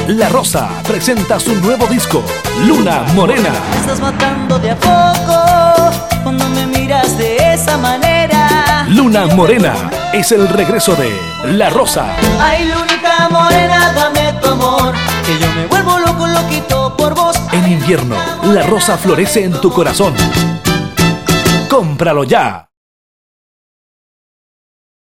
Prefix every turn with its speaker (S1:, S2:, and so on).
S1: La Rosa presenta su nuevo disco, Luna Morena.
S2: Me estás matando de a poco cuando me miras de esa manera.
S1: Luna Morena es el regreso de La Rosa.
S2: Ay, lunita morena, dame tu amor, que yo me vuelvo loco, loquito por vos.
S1: En invierno, La Rosa florece en tu corazón. ¡Cómpralo ya!